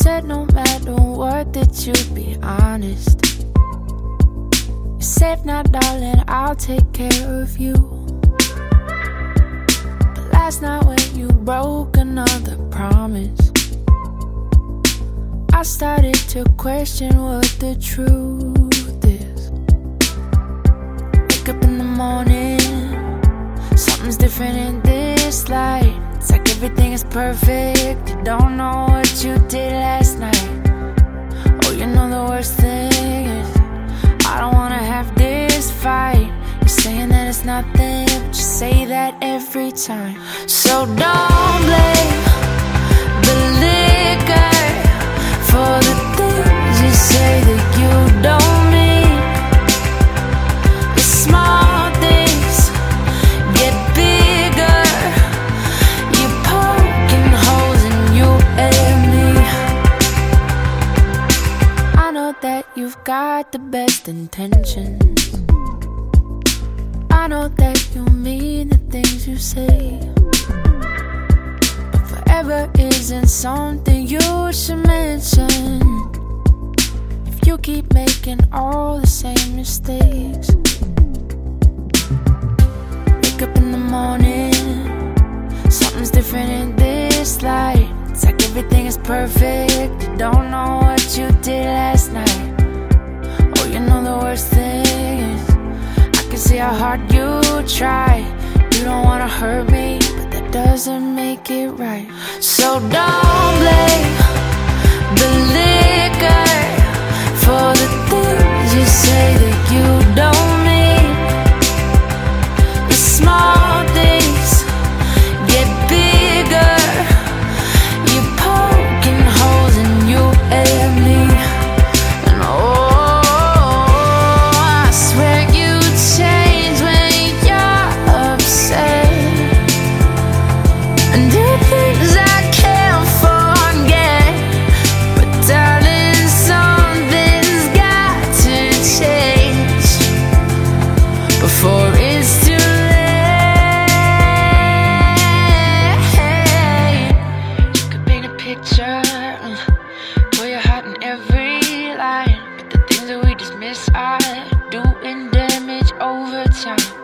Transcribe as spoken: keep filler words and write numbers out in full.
said no matter what that you'd be honest. You said, now darling, I'll take care of you. But last night when you broke another promise, I started to question what the truth is. Wake up in the morning, something's different in this light. It's like everything is perfect. You don't know what you did last night. Oh, you know the worst thing is I don't wanna have this fight. You're saying that it's nothing, but you say that every time. So don't blame the liquor for the things you say that you don't mean. The small things get bigger. You're poking holes in you and me. I know that you've got the best intentions. I know that you mean the things you say, but forever isn't something you should mention. If you keep making all the same mistakes, wake up in the morning, something's different in this light. It's like everything is perfect. You don't know what you did last night. Oh, you know the worst thing is I can see how hard you try. You don't wanna hurt me, but that doesn't make it right. So don't blame the liquor for the things you say that you don't mean. The small things get bigger. You're poking holes in you and me. And oh, I swear you change when you're upset, and do things I can't forget. But darling, something's got to change before it's too late. You could paint a picture for your heart in every line, but the things that we dismiss are doing damage over time.